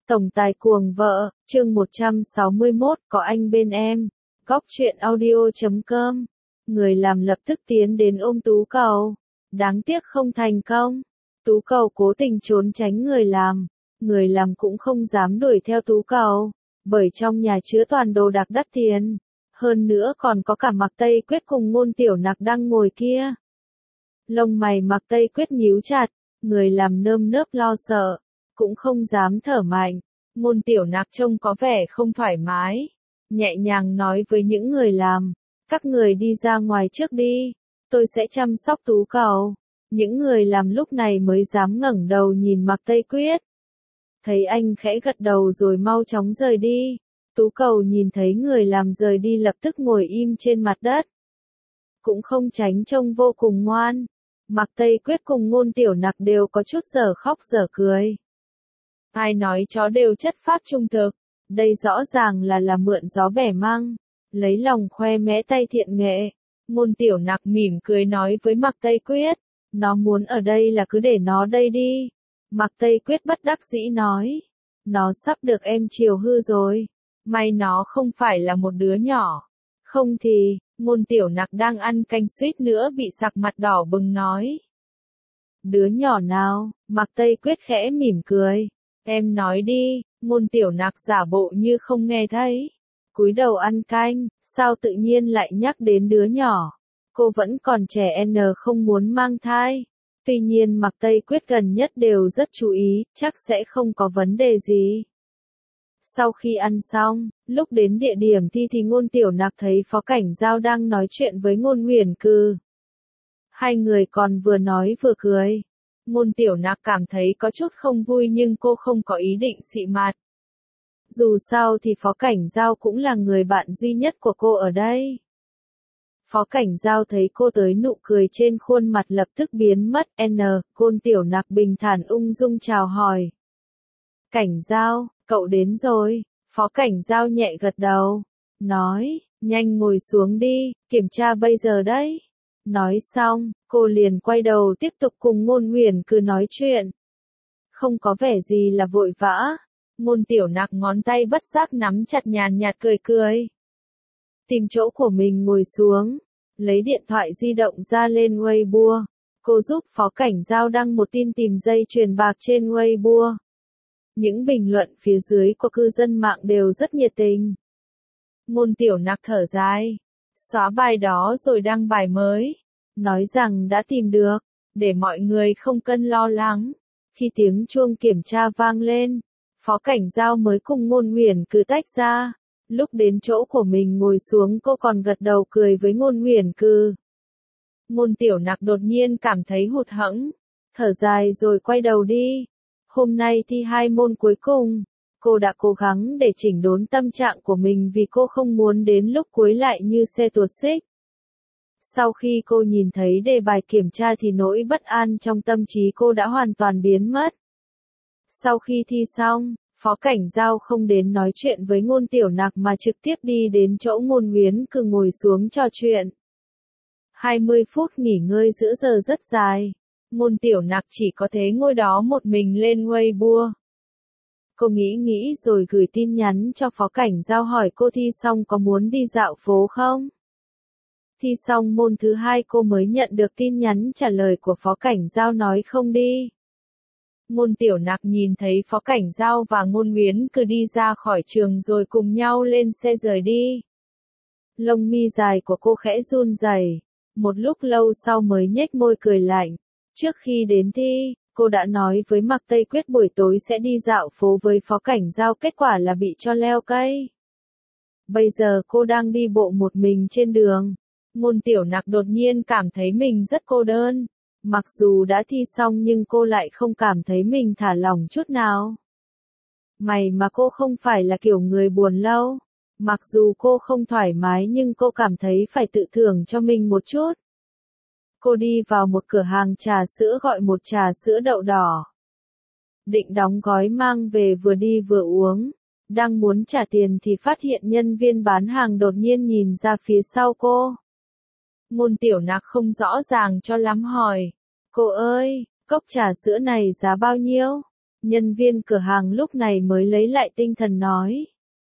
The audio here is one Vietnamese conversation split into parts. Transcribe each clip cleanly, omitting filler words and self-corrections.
Tổng tài cuồng vợ, chương 161, có anh bên em. Góc truyện audio.com. Người làm lập tức tiến đến ôm Tú Cầu. Đáng tiếc không thành công. Tú Cầu cố tình trốn tránh người làm. Người làm cũng không dám đuổi theo Tú Cầu. Bởi trong nhà chứa toàn đồ đạc đắt tiền. Hơn nữa còn có cả Mạc Tây Quyết cùng Ngôn Tiểu Nặc đang ngồi kia. Lông mày Mạc Tây Quyết nhíu chặt. Người làm nơm nớp lo sợ. Cũng không dám thở mạnh. Ngôn Tiểu Nặc trông có vẻ không thoải mái. Nhẹ nhàng nói với những người làm. Các người đi ra ngoài trước đi. Tôi sẽ chăm sóc Tú Cầu. Những người làm lúc này mới dám ngẩng đầu nhìn Mạc Tây Quyết. Thấy anh khẽ gật đầu rồi mau chóng rời đi. Tú Cầu nhìn thấy người làm rời đi lập tức ngồi im trên mặt đất. Cũng không tránh trông vô cùng ngoan. Mạc Tây Quyết cùng Ngôn Tiểu Nặc đều có chút dở khóc dở cười. Ai nói chó đều chất phác trung thực, đây rõ ràng là mượn gió bẻ măng, lấy lòng khoe mẽ tay thiện nghệ. Ngôn Tiểu Nặc mỉm cười nói với Mạc Tây Quyết, nó muốn ở đây là cứ để nó đây đi. Mạc Tây Quyết bất đắc dĩ nói, nó sắp được em chiều hư rồi, may nó không phải là một đứa nhỏ. Không thì, Ngôn Tiểu Nặc đang ăn canh suýt nữa bị sặc mặt đỏ bừng nói. Đứa nhỏ nào? Mạc Tây Quyết khẽ mỉm cười. Em nói đi, Ngôn Tiểu Nặc giả bộ như không nghe thấy. Cúi đầu ăn canh, sao tự nhiên lại nhắc đến đứa nhỏ. Cô vẫn còn trẻ không muốn mang thai. Tuy nhiên Mạc Tây Quyết gần nhất đều rất chú ý, chắc sẽ không có vấn đề gì. Sau khi ăn xong, lúc đến địa điểm thi thì Ngôn Tiểu Nặc thấy Phó Cảnh Giao đang nói chuyện với Ngôn Nguyền Cừ. Hai người còn vừa nói vừa cười. Ngôn Tiểu Nặc cảm thấy có chút không vui nhưng cô không có ý định xị mặt. Dù sao thì Phó Cảnh Giao cũng là người bạn duy nhất của cô ở đây. Phó Cảnh Giao thấy cô tới nụ cười trên khuôn mặt lập tức biến mất. Ngôn Tiểu Nặc bình thản ung dung chào hỏi. Cảnh Giao, cậu đến rồi. Phó Cảnh Giao nhẹ gật đầu. Nói, nhanh ngồi xuống đi, kiểm tra bây giờ đấy. Nói xong, cô liền quay đầu tiếp tục cùng Ngôn Nguyền Cừ nói chuyện. Không có vẻ gì là vội vã. Ngôn Tiểu Nặc ngón tay bất giác nắm chặt nhàn nhạt cười cười. Tìm chỗ của mình ngồi xuống. Lấy điện thoại di động ra lên Weibo. Cô giúp Phó Cảnh Giao đăng một tin tìm dây chuyền bạc trên Weibo. Những bình luận phía dưới của cư dân mạng đều rất nhiệt tình. Ngôn Tiểu Nặc thở dài. Xóa bài đó rồi đăng bài mới. Nói rằng đã tìm được, để mọi người không cần lo lắng. Khi tiếng chuông kiểm tra vang lên, Phó Cảnh Giao mới cùng Ngôn Nguyền Cừ tách ra. Lúc đến chỗ của mình ngồi xuống cô còn gật đầu cười với Ngôn Nguyền Cừ. Ngôn Tiểu Nặc đột nhiên cảm thấy hụt hẫng, thở dài rồi quay đầu đi. Hôm nay thi 2 môn cuối cùng, cô đã cố gắng để chỉnh đốn tâm trạng của mình vì cô không muốn đến lúc cuối lại như xe tuột xích. Sau khi cô nhìn thấy đề bài kiểm tra thì nỗi bất an trong tâm trí cô đã hoàn toàn biến mất. Sau khi thi xong, Phó Cảnh Giao không đến nói chuyện với Ngôn Tiểu Nặc mà trực tiếp đi đến chỗ Ngôn Nguyền Cừ ngồi xuống trò chuyện. 20 phút nghỉ ngơi giữa giờ rất dài. Ngôn Tiểu Nặc chỉ có thể ngồi đó một mình lên Weibo. Cô nghĩ rồi gửi tin nhắn cho Phó Cảnh Giao hỏi cô thi xong có muốn đi dạo phố không? Thi xong môn thứ 2 cô mới nhận được tin nhắn trả lời của Phó Cảnh Giao nói không đi. Ngôn Tiểu Nặc nhìn thấy Phó Cảnh Giao và Ngôn Nguyền Cừ đi ra khỏi trường rồi cùng nhau lên xe rời đi. Lông mi dài của cô khẽ run rẩy, một lúc lâu sau mới nhếch môi cười lạnh. Trước khi đến thi, cô đã nói với Mạc Tây Quyết buổi tối sẽ đi dạo phố với Phó Cảnh Giao, kết quả là bị cho leo cây. Bây giờ cô đang đi bộ một mình trên đường. Ngôn Tiểu Nặc đột nhiên cảm thấy mình rất cô đơn. Mặc dù đã thi xong nhưng cô lại không cảm thấy mình thả lỏng chút nào. May mà cô không phải là kiểu người buồn lâu. Mặc dù cô không thoải mái nhưng cô cảm thấy phải tự thưởng cho mình một chút. Cô đi vào một cửa hàng trà sữa gọi một trà sữa đậu đỏ. Định đóng gói mang về vừa đi vừa uống. Đang muốn trả tiền thì phát hiện nhân viên bán hàng đột nhiên nhìn ra phía sau cô. Ngôn Tiểu Nặc không rõ ràng cho lắm hỏi. Cô ơi, cốc trà sữa này giá bao nhiêu? Nhân viên cửa hàng lúc này mới lấy lại tinh thần nói.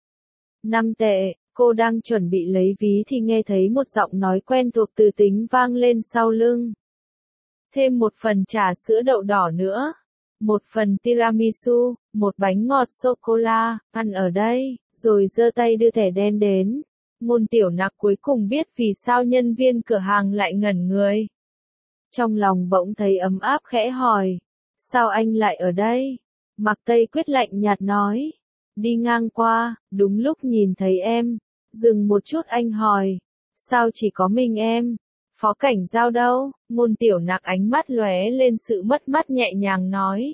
5 tệ, cô đang chuẩn bị lấy ví thì nghe thấy một giọng nói quen thuộc từ tính vang lên sau lưng. Thêm một phần trà sữa đậu đỏ nữa. Một phần tiramisu, một bánh ngọt sô-cô-la, ăn ở đây, rồi giơ tay đưa thẻ đen đến. Ngôn Tiểu Nặc cuối cùng biết vì sao nhân viên cửa hàng lại ngẩn người. Trong lòng bỗng thấy ấm áp khẽ hỏi. Sao anh lại ở đây? Mạc Tây Quyết lạnh nhạt nói. Đi ngang qua, đúng lúc nhìn thấy em. Dừng một chút anh hỏi. Sao chỉ có mình em? Phó Cảnh Giao đâu? Ngôn Tiểu Nặc ánh mắt lóe lên sự mất mát nhẹ nhàng nói.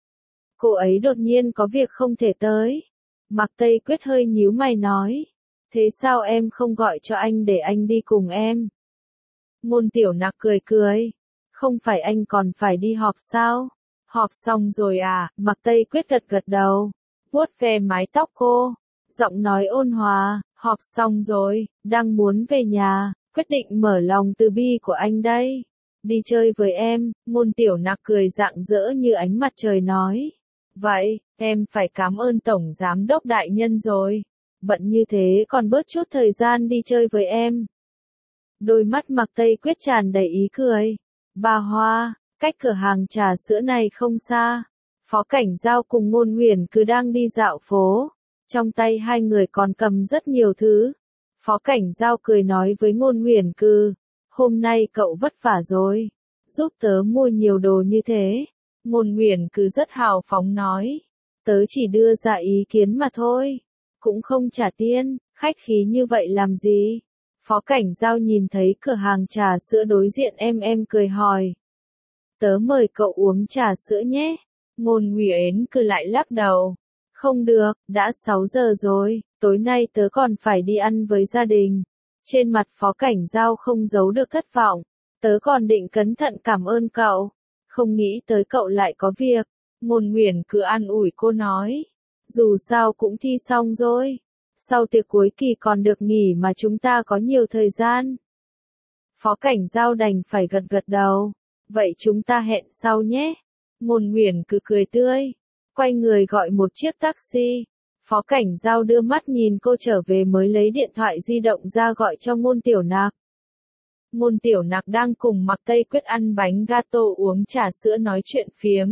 Cô ấy đột nhiên có việc không thể tới. Mạc Tây Quyết hơi nhíu mày nói. Thế sao em không gọi cho anh để anh đi cùng em? Ngôn Tiểu Nặc cười cười. Không phải anh còn phải đi họp sao? Họp xong rồi à? Mạc Tây Quyết gật gật đầu. Vuốt ve mái tóc cô. Giọng nói ôn hòa. Họp xong rồi, đang muốn về nhà. Quyết định mở lòng từ bi của anh đây. Đi chơi với em. Ngôn Tiểu Nặc cười rạng rỡ như ánh mặt trời nói. Vậy, em phải cảm ơn Tổng Giám đốc đại nhân rồi. Bận như thế còn bớt chút thời gian đi chơi với em. Đôi mắt Mạc Tây Quyết tràn đầy ý cười. Bà Hoa, cách cửa hàng trà sữa này không xa. Phó Cảnh Giao cùng Ngôn Huyền cứ đang đi dạo phố. Trong tay hai người còn cầm rất nhiều thứ. Phó Cảnh Giao cười nói với Ngôn Huyền Cư. Hôm nay cậu vất vả rồi. Giúp tớ mua nhiều đồ như thế. Ngôn Huyền Cư rất hào phóng nói. Tớ chỉ đưa ra ý kiến mà thôi. Cũng không trả tiền, khách khí như vậy làm gì? Phó Cảnh Giao nhìn thấy cửa hàng trà sữa đối diện em cười hỏi. Tớ mời cậu uống trà sữa nhé. Ngôn Huyền Cư lại lắc đầu. Không được, đã 6 giờ rồi, tối nay tớ còn phải đi ăn với gia đình. Trên mặt Phó Cảnh Giao không giấu được thất vọng. Tớ còn định cẩn thận cảm ơn cậu. Không nghĩ tới cậu lại có việc. Ngôn Huyền cứ an ủi cô nói. Dù sao cũng thi xong rồi. Sau tiệc cuối kỳ còn được nghỉ mà chúng ta có nhiều thời gian. Phó Cảnh Giao đành phải gật gật đầu. Vậy chúng ta hẹn sau nhé. Ngôn Huyền cứ cười tươi. Quay người gọi một chiếc taxi. Phó Cảnh Giao đưa mắt nhìn cô trở về mới lấy điện thoại di động ra gọi cho Ngôn Tiểu Nặc. Ngôn Tiểu Nặc đang cùng Mạc Tây Quyết ăn bánh gato uống trà sữa nói chuyện phiếm.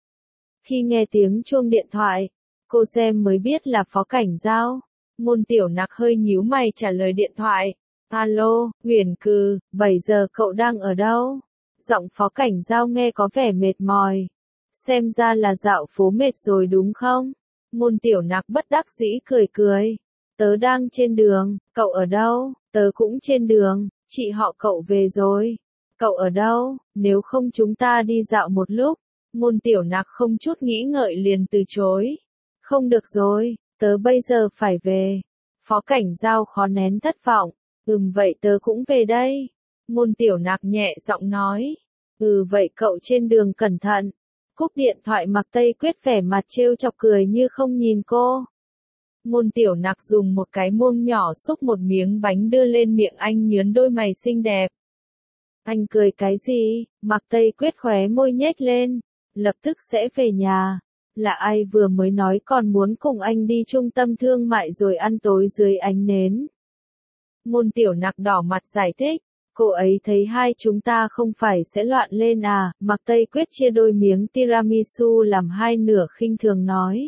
Khi nghe tiếng chuông điện thoại, cô xem mới biết là Phó Cảnh Giao. Ngôn Tiểu Nặc hơi nhíu mày trả lời điện thoại. Alo, Huyền Cừ, 7 giờ cậu đang ở đâu? Giọng Phó Cảnh Giao nghe có vẻ mệt mỏi. Xem ra là dạo phố mệt rồi đúng không? Ngôn Tiểu Nặc bất đắc dĩ cười cười. Tớ đang trên đường, cậu ở đâu? Tớ cũng trên đường, chị họ cậu về rồi. Cậu ở đâu? Nếu không chúng ta đi dạo một lúc. Ngôn Tiểu Nặc không chút nghĩ ngợi liền từ chối. Không được rồi, tớ bây giờ phải về. Phó Cảnh Giao khó nén thất vọng. Vậy tớ cũng về đây. Ngôn Tiểu Nặc nhẹ giọng nói. Vậy cậu trên đường cẩn thận. Cúp điện thoại Mạc Tây Quyết vẻ mặt trêu chọc cười như không nhìn cô. Ngôn Tiểu Nặc dùng một cái muỗng nhỏ xúc một miếng bánh đưa lên miệng anh nhướng đôi mày xinh đẹp. Anh cười cái gì? Mạc Tây Quyết khóe môi nhếch lên. Lập tức sẽ về nhà. Là ai vừa mới nói còn muốn cùng anh đi trung tâm thương mại rồi ăn tối dưới ánh nến. Ngôn Tiểu Nặc đỏ mặt giải thích. Cô ấy thấy hai chúng ta không phải sẽ loạn lên à? Mạc Tây Quyết chia đôi miếng tiramisu làm hai nửa khinh thường nói.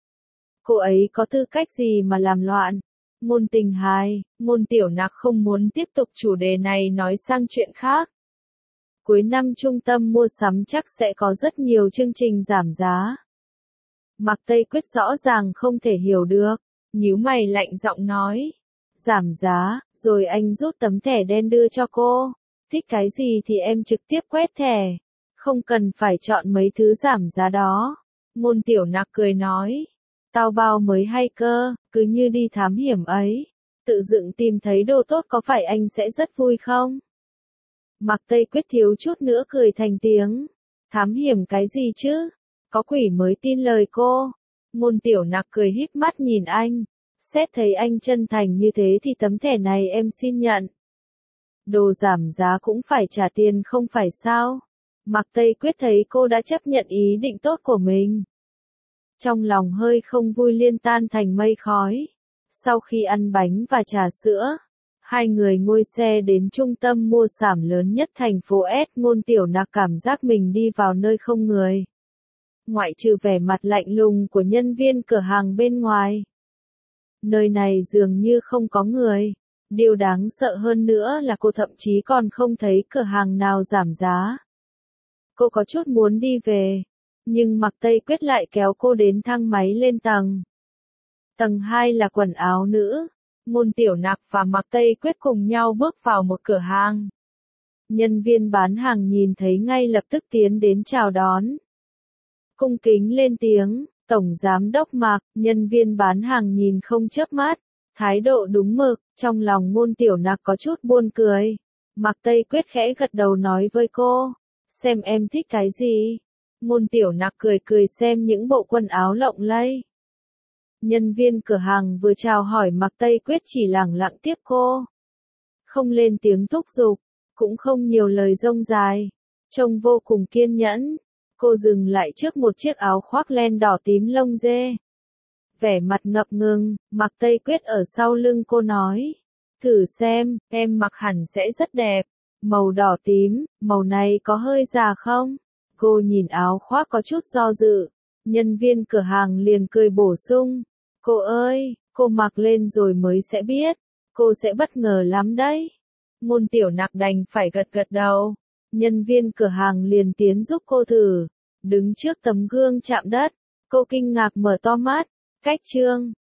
Cô ấy có tư cách gì mà làm loạn? Ngôn Tình Hài, Ngôn Tiểu Nặc không muốn tiếp tục chủ đề này nói sang chuyện khác. Cuối năm trung tâm mua sắm chắc sẽ có rất nhiều chương trình giảm giá. Mạc Tây Quyết rõ ràng không thể hiểu được, nhíu mày lạnh giọng nói. Giảm giá, rồi anh rút tấm thẻ đen đưa cho cô. Thích cái gì thì em trực tiếp quét thẻ. Không cần phải chọn mấy thứ giảm giá đó. Ngôn Tiểu Nặc cười nói. Tao bao mới hay cơ, cứ như đi thám hiểm ấy. Tự dựng tìm thấy đồ tốt có phải anh sẽ rất vui không? Mạc Tây Quyết thiếu chút nữa cười thành tiếng. Thám hiểm cái gì chứ? Có quỷ mới tin lời cô. Ngôn Tiểu Nặc cười híp mắt nhìn anh. Xét thấy anh chân thành như thế thì tấm thẻ này em xin nhận. Đồ giảm giá cũng phải trả tiền không phải sao? Mạc Tây Quyết thấy cô đã chấp nhận ý định tốt của mình. Trong lòng hơi không vui liên tan thành mây khói. Sau khi ăn bánh và trà sữa, hai người ngồi xe đến trung tâm mua sắm lớn nhất thành phố S. Ngôn Tiểu Nặc cảm giác mình đi vào nơi không người. Ngoại trừ vẻ mặt lạnh lùng của nhân viên cửa hàng bên ngoài. Nơi này dường như không có người. Điều đáng sợ hơn nữa là cô thậm chí còn không thấy cửa hàng nào giảm giá. Cô có chút muốn đi về, nhưng Mạc Tây Quyết lại kéo cô đến thang máy lên tầng. Tầng 2 là quần áo nữ. Ngôn Tiểu Nặc và Mạc Tây Quyết cùng nhau bước vào một cửa hàng. Nhân viên bán hàng nhìn thấy ngay lập tức tiến đến chào đón. Cung kính lên tiếng, Tổng Giám đốc Mạc, nhân viên bán hàng nhìn không chớp mắt, thái độ đúng mực, trong lòng Ngôn Tiểu Nặc có chút buồn cười. Mạc Tây Quyết khẽ gật đầu nói với cô, xem em thích cái gì. Ngôn Tiểu Nặc cười cười xem những bộ quần áo lộng lẫy. Nhân viên cửa hàng vừa chào hỏi Mạc Tây Quyết chỉ lẳng lặng tiếp cô. Không lên tiếng thúc giục, cũng không nhiều lời rông dài. Trông vô cùng kiên nhẫn. Cô dừng lại trước một chiếc áo khoác len đỏ tím lông dê. Vẻ mặt ngập ngừng, Mạc Tây Quyết ở sau lưng cô nói. Thử xem, em mặc hẳn sẽ rất đẹp. Màu đỏ tím, màu này có hơi già không? Cô nhìn áo khoác có chút do dự. Nhân viên cửa hàng liền cười bổ sung. Cô ơi, cô mặc lên rồi mới sẽ biết. Cô sẽ bất ngờ lắm đấy. Ngôn Tiểu Nặc đành phải gật gật đầu. Nhân viên cửa hàng liền tiến giúp cô thử. Đứng trước tấm gương chạm đất, cô kinh ngạc mở to mắt. Cách chương